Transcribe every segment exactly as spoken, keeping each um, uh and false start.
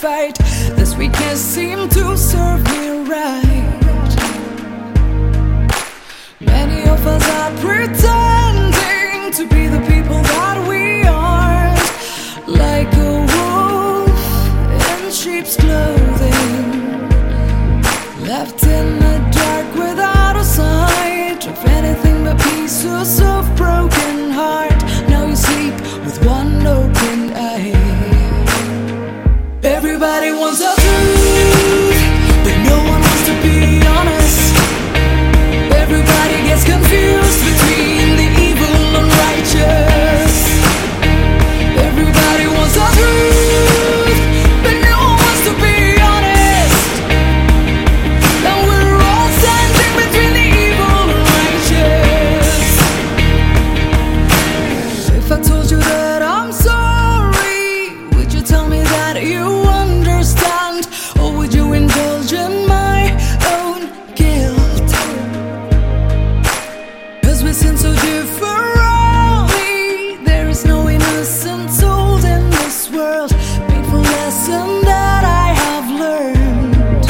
fight. This weakness seemed to serve me right. Many of us are pretending to be the people that we aren't, like a wolf in sheep's clothing, left in the dark without a sight of anything but pieces of broken heart. Now you sleep with one open eye. Everybody wants a truth, but no one wants to be honest. Everybody gets confused between the evil and righteous. Everybody wants a truth, but no one wants to be honest. And we're all standing between the evil and righteous. If I told you that I'm sorry, would you tell me that you understand? Or would you indulge in my own guilt? 'Cause we sin so differently. There is no innocent soul in this world. Painful lesson that I have learned.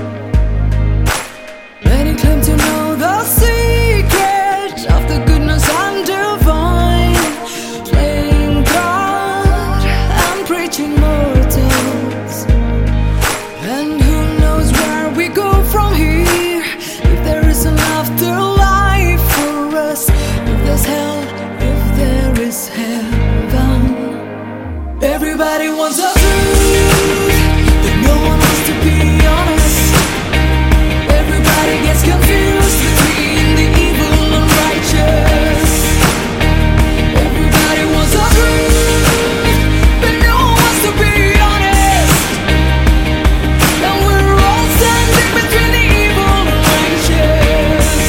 Many claim to know the secret of the goodness and divine, playing God and preaching mortals. And who knows where we go from here, if there is an afterlife for us, if there's hell, if there is heaven. Everybody wants a truth, but no one wants to be honest. Everybody gets confused between the evil and righteous. Everybody wants a truth, but no one wants to be honest. And we're all standing between the evil and righteous.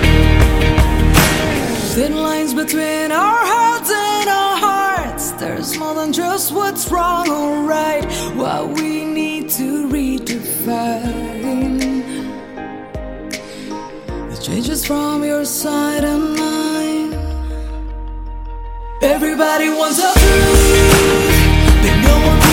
Thin lines between our heads and our hearts. There's more than just what's wrong or right, what we need to redefine. The changes from your side and mine. Everybody wants a truth, but no one